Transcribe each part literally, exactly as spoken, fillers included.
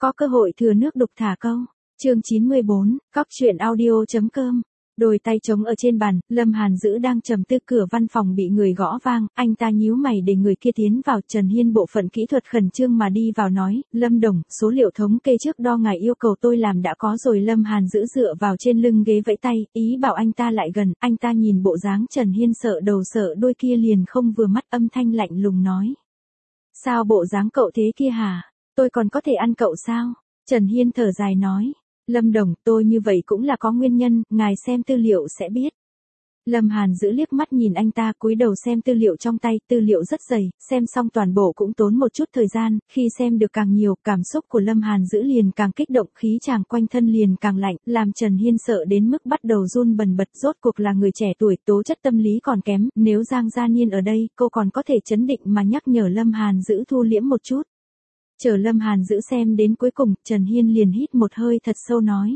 Có cơ hội thừa nước đục thả câu. Chương chín mươi bốn, cóc truyện audio.com. Đôi tay trống ở trên bàn, Lâm Hàn Dữ đang trầm tư, cửa văn phòng bị người gõ vang, anh ta nhíu mày để người kia tiến vào. Trần Hiên bộ phận kỹ thuật khẩn trương mà đi vào nói, Lâm Đồng, số liệu thống kê trước đo ngài yêu cầu tôi làm đã có rồi. Lâm Hàn Dữ dựa vào trên lưng ghế vẫy tay, ý bảo anh ta lại gần. Anh ta nhìn bộ dáng Trần Hiên sợ đầu sợ đôi kia liền không vừa mắt, âm thanh lạnh lùng nói. Sao bộ dáng cậu thế kia hả? Tôi còn có thể ăn cậu sao? Trần Hiên thở dài nói. Lâm Đồng, tôi như vậy cũng là có nguyên nhân, ngài xem tư liệu sẽ biết. Lâm Hàn Dữ liếc mắt nhìn anh ta, cúi đầu xem tư liệu trong tay, tư liệu rất dày, xem xong toàn bộ cũng tốn một chút thời gian, khi xem được càng nhiều, cảm xúc của Lâm Hàn Dữ liền càng kích động, khí chàng quanh thân liền càng lạnh, làm Trần Hiên sợ đến mức bắt đầu run bần bật. Rốt cuộc là người trẻ tuổi, tố chất tâm lý còn kém, nếu Giang Gia Niên ở đây, cô còn có thể trấn định mà nhắc nhở Lâm Hàn Dữ thu liễm một chút. Chờ Lâm Hàn Dữ xem đến cuối cùng, Trần Hiên liền hít một hơi thật sâu nói.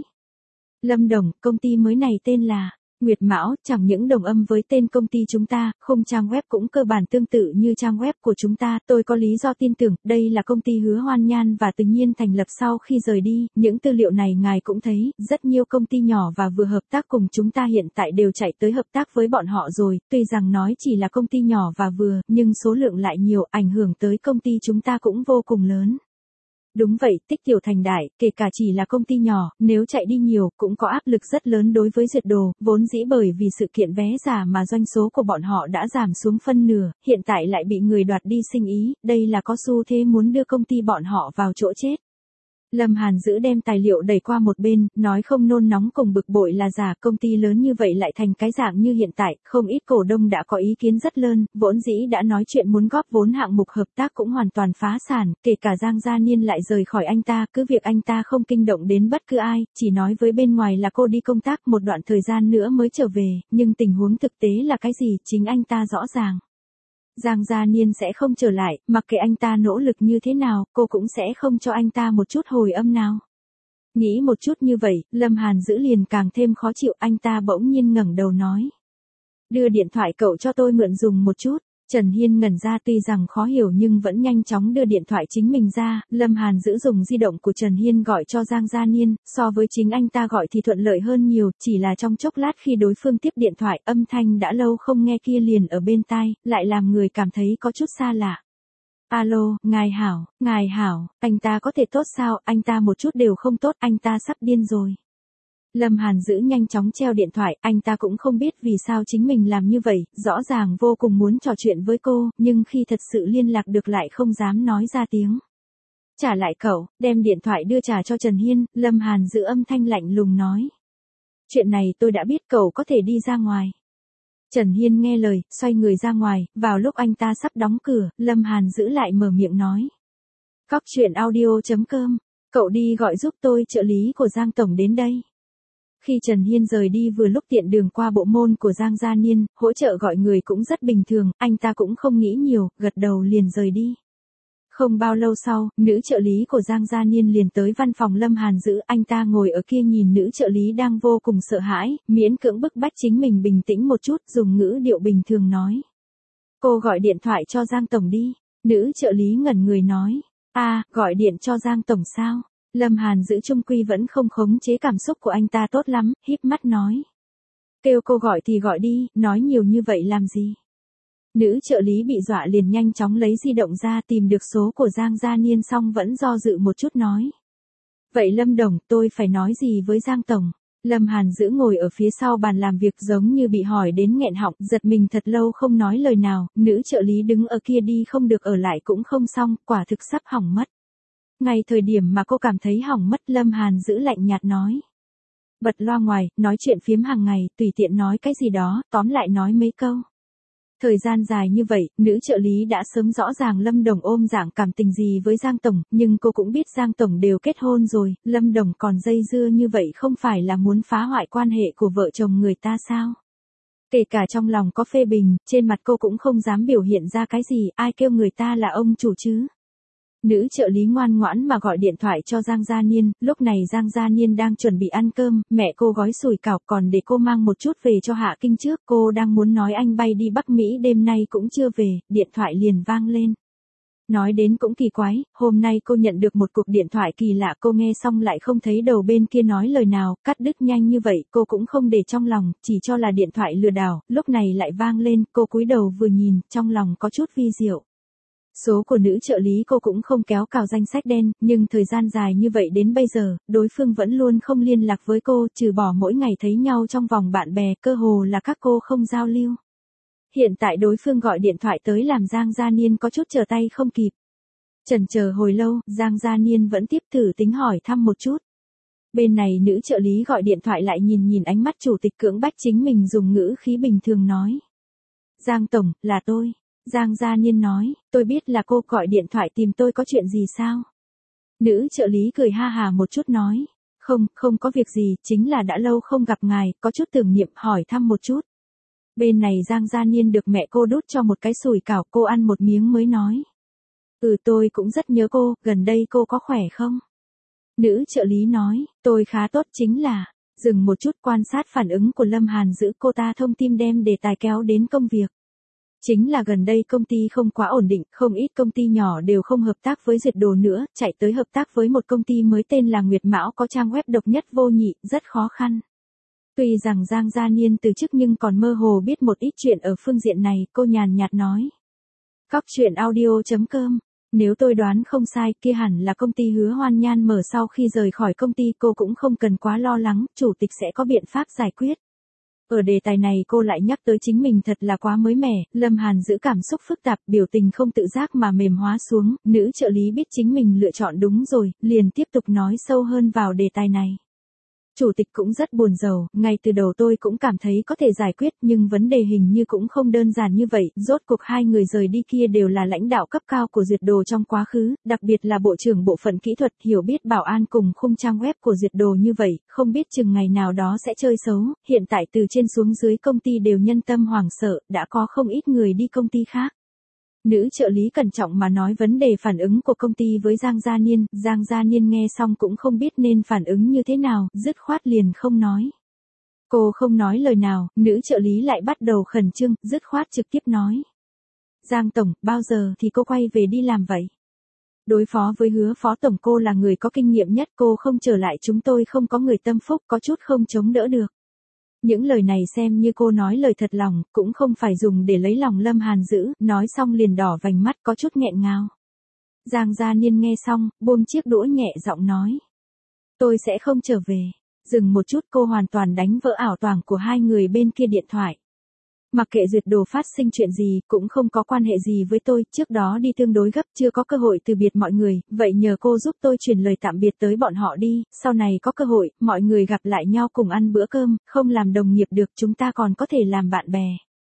Lâm Đồng, công ty mới này tên là Nguyệt Mão, chẳng những đồng âm với tên công ty chúng ta, khung trang web cũng cơ bản tương tự như trang web của chúng ta. Tôi có lý do tin tưởng, đây là công ty Hứa Hoan Nhan và Từ Nhiên thành lập sau khi rời đi. Những tư liệu này ngài cũng thấy, rất nhiều công ty nhỏ và vừa hợp tác cùng chúng ta hiện tại đều chạy tới hợp tác với bọn họ rồi. Tuy rằng nói chỉ là công ty nhỏ và vừa, nhưng số lượng lại nhiều, ảnh hưởng tới công ty chúng ta cũng vô cùng lớn. Đúng vậy, tích tiểu thành đại, kể cả chỉ là công ty nhỏ, nếu chạy đi nhiều, cũng có áp lực rất lớn đối với duyệt đồ, vốn dĩ bởi vì sự kiện vé giả mà doanh số của bọn họ đã giảm xuống phân nửa, hiện tại lại bị người đoạt đi sinh ý, đây là có xu thế muốn đưa công ty bọn họ vào chỗ chết. Lâm Hàn Dữ đem tài liệu đẩy qua một bên, nói không nôn nóng cùng bực bội là giả, công ty lớn như vậy lại thành cái dạng như hiện tại, không ít cổ đông đã có ý kiến rất lớn, vốn dĩ đã nói chuyện muốn góp vốn hạng mục hợp tác cũng hoàn toàn phá sản, kể cả Giang Gia Niên lại rời khỏi anh ta, cứ việc anh ta không kinh động đến bất cứ ai, chỉ nói với bên ngoài là cô đi công tác một đoạn thời gian nữa mới trở về, nhưng tình huống thực tế là cái gì, chính anh ta rõ ràng. Giang Gia Niên sẽ không trở lại, mặc kệ anh ta nỗ lực như thế nào, cô cũng sẽ không cho anh ta một chút hồi âm nào. Nghĩ một chút như vậy, Lâm Hàn Dữ liền càng thêm khó chịu, anh ta bỗng nhiên ngẩng đầu nói. Đưa điện thoại cậu cho tôi mượn dùng một chút. Trần Hiên ngẩn ra, tuy rằng khó hiểu nhưng vẫn nhanh chóng đưa điện thoại chính mình ra. Lâm Hàn Dữ dùng di động của Trần Hiên gọi cho Giang Gia Niên, so với chính anh ta gọi thì thuận lợi hơn nhiều, chỉ là trong chốc lát khi đối phương tiếp điện thoại, âm thanh đã lâu không nghe kia liền ở bên tai, lại làm người cảm thấy có chút xa lạ. Alo, ngài hảo, ngài hảo, anh ta có thể tốt sao, anh ta một chút đều không tốt, anh ta sắp điên rồi. Lâm Hàn Dữ nhanh chóng treo điện thoại, anh ta cũng không biết vì sao chính mình làm như vậy, rõ ràng vô cùng muốn trò chuyện với cô, nhưng khi thật sự liên lạc được lại không dám nói ra tiếng. Trả lại cậu, đem điện thoại đưa trả cho Trần Hiên, Lâm Hàn Dữ âm thanh lạnh lùng nói. Chuyện này tôi đã biết, cậu có thể đi ra ngoài. Trần Hiên nghe lời, xoay người ra ngoài, vào lúc anh ta sắp đóng cửa, Lâm Hàn Dữ lại mở miệng nói. Cóc truyện audio.com, cậu đi gọi giúp tôi trợ lý của Giang Tổng đến đây. Khi Trần Hiên rời đi vừa lúc tiện đường qua bộ môn của Giang Gia Niên, hỗ trợ gọi người cũng rất bình thường, anh ta cũng không nghĩ nhiều, gật đầu liền rời đi. Không bao lâu sau, nữ trợ lý của Giang Gia Niên liền tới văn phòng Lâm Hàn Dữ, anh ta ngồi ở kia nhìn nữ trợ lý đang vô cùng sợ hãi, miễn cưỡng bức bách chính mình bình tĩnh một chút, dùng ngữ điệu bình thường nói. Cô gọi điện thoại cho Giang Tổng đi. Nữ trợ lý ngẩn người nói. À, gọi điện cho Giang Tổng sao? Lâm Hàn Dữ trung quy vẫn không khống chế cảm xúc của anh ta tốt lắm, híp mắt nói. Kêu cô gọi thì gọi đi, nói nhiều như vậy làm gì? Nữ trợ lý bị dọa liền nhanh chóng lấy di động ra tìm được số của Giang Gia Niên xong vẫn do dự một chút nói. Vậy Lâm Đồng, tôi phải nói gì với Giang Tổng? Lâm Hàn Dữ ngồi ở phía sau bàn làm việc giống như bị hỏi đến nghẹn họng, giật mình thật lâu không nói lời nào, nữ trợ lý đứng ở kia đi không được ở lại cũng không xong, quả thực sắp hỏng mất. Ngay thời điểm mà cô cảm thấy hỏng mất, Lâm Hàn Dữ lạnh nhạt nói. Bật loa ngoài, nói chuyện phiếm hàng ngày, tùy tiện nói cái gì đó, tóm lại nói mấy câu. Thời gian dài như vậy, nữ trợ lý đã sớm rõ ràng Lâm Đồng ôm dạng cảm tình gì với Giang Tổng, nhưng cô cũng biết Giang Tổng đều kết hôn rồi, Lâm Đồng còn dây dưa như vậy không phải là muốn phá hoại quan hệ của vợ chồng người ta sao? Kể cả trong lòng có phê bình, trên mặt cô cũng không dám biểu hiện ra cái gì, ai kêu người ta là ông chủ chứ? Nữ trợ lý ngoan ngoãn mà gọi điện thoại cho Giang Gia Niên, lúc này Giang Gia Niên đang chuẩn bị ăn cơm, mẹ cô gói sủi cảo còn để cô mang một chút về cho Hạ Kinh trước, cô đang muốn nói anh bay đi Bắc Mỹ đêm nay cũng chưa về, điện thoại liền vang lên. Nói đến cũng kỳ quái, hôm nay cô nhận được một cuộc điện thoại kỳ lạ, cô nghe xong lại không thấy đầu bên kia nói lời nào, cắt đứt nhanh như vậy, cô cũng không để trong lòng, chỉ cho là điện thoại lừa đảo, lúc này lại vang lên, cô cúi đầu vừa nhìn, trong lòng có chút vi diệu. Số của nữ trợ lý cô cũng không kéo cào danh sách đen, nhưng thời gian dài như vậy đến bây giờ, đối phương vẫn luôn không liên lạc với cô, trừ bỏ mỗi ngày thấy nhau trong vòng bạn bè, cơ hồ là các cô không giao lưu. Hiện tại đối phương gọi điện thoại tới làm Giang Gia Niên có chút trở tay không kịp. Chần chờ hồi lâu, Giang Gia Niên vẫn tiếp thử tính hỏi thăm một chút. Bên này nữ trợ lý gọi điện thoại lại nhìn nhìn ánh mắt chủ tịch cưỡng bách chính mình dùng ngữ khí bình thường nói. Giang Tổng, là tôi. Giang Gia Niên nói, tôi biết là cô gọi điện thoại tìm tôi có chuyện gì sao? Nữ trợ lý cười ha hà một chút nói. Không, không có việc gì, chính là đã lâu không gặp ngài, có chút tưởng niệm hỏi thăm một chút. Bên này Giang Gia Niên được mẹ cô đút cho một cái sủi cảo, cô ăn một miếng mới nói. Ừ, tôi cũng rất nhớ cô, gần đây cô có khỏe không? Nữ trợ lý nói, tôi khá tốt, chính là, dừng một chút quan sát phản ứng của Lâm Hàn giữ, cô ta thông tin đem đề tài kéo đến công việc. Chính là gần đây công ty không quá ổn định, không ít công ty nhỏ đều không hợp tác với Duyệt Đồ nữa, chạy tới hợp tác với một công ty mới tên là Nguyệt Mão có trang web độc nhất vô nhị, rất khó khăn. Tuy rằng Giang Gia Niên từ chức nhưng còn mơ hồ biết một ít chuyện ở phương diện này, cô nhàn nhạt nói. Cóc truyện audio chấm com, nếu tôi đoán không sai, kia hẳn là công ty Hứa Hoan Nhan mở sau khi rời khỏi công ty, cô cũng không cần quá lo lắng, chủ tịch sẽ có biện pháp giải quyết. Ở đề tài này cô lại nhắc tới chính mình thật là quá mới mẻ, Lâm Hàn giữ cảm xúc phức tạp, biểu tình không tự giác mà mềm hóa xuống, nữ trợ lý biết chính mình lựa chọn đúng rồi, liền tiếp tục nói sâu hơn vào đề tài này. Chủ tịch cũng rất buồn rầu, ngay từ đầu tôi cũng cảm thấy có thể giải quyết nhưng vấn đề hình như cũng không đơn giản như vậy, rốt cuộc hai người rời đi kia đều là lãnh đạo cấp cao của Duyệt Đồ trong quá khứ, đặc biệt là bộ trưởng bộ phận kỹ thuật hiểu biết bảo an cùng khung trang web của Duyệt Đồ như vậy, không biết chừng ngày nào đó sẽ chơi xấu, hiện tại từ trên xuống dưới công ty đều nhân tâm hoảng sợ, đã có không ít người đi công ty khác. Nữ trợ lý cẩn trọng mà nói vấn đề phản ứng của công ty với Giang Gia Niên, Giang Gia Niên nghe xong cũng không biết nên phản ứng như thế nào, dứt khoát liền không nói. Cô không nói lời nào, nữ trợ lý lại bắt đầu khẩn trương, dứt khoát trực tiếp nói. Giang Tổng, bao giờ thì cô quay về đi làm vậy? Đối phó với Hứa Phó Tổng cô là người có kinh nghiệm nhất, cô không trở lại chúng tôi không có người tâm phúc, có chút không chống đỡ được. Những lời này xem như cô nói lời thật lòng, cũng không phải dùng để lấy lòng Lâm Hàn giữ, nói xong liền đỏ vành mắt có chút nghẹn ngào. Giang Gia Niên nghe xong, buông chiếc đũa nhẹ giọng nói. Tôi sẽ không trở về. Dừng một chút cô hoàn toàn đánh vỡ ảo toàng của hai người bên kia điện thoại. Mặc kệ Duyệt Đồ phát sinh chuyện gì, cũng không có quan hệ gì với tôi, trước đó đi tương đối gấp chưa có cơ hội từ biệt mọi người, vậy nhờ cô giúp tôi truyền lời tạm biệt tới bọn họ đi, sau này có cơ hội, mọi người gặp lại nhau cùng ăn bữa cơm, không làm đồng nghiệp được chúng ta còn có thể làm bạn bè.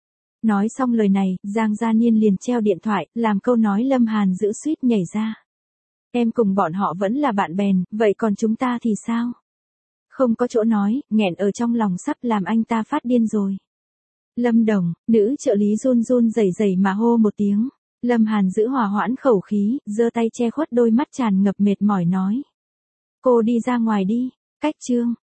Nói xong lời này, Giang Gia Niên liền treo điện thoại, làm câu nói Lâm Hàn giữ suýt nhảy ra. Em cùng bọn họ vẫn là bạn bè, vậy còn chúng ta thì sao? Không có chỗ nói, nghẹn ở trong lòng sắp làm anh ta phát điên rồi. Lâm Đồng, nữ trợ lý run run rẩy rẩy mà hô một tiếng. Lâm Hàn giữ hòa hoãn khẩu khí, giơ tay che khuất đôi mắt tràn ngập mệt mỏi nói. Cô đi ra ngoài đi, cách chương.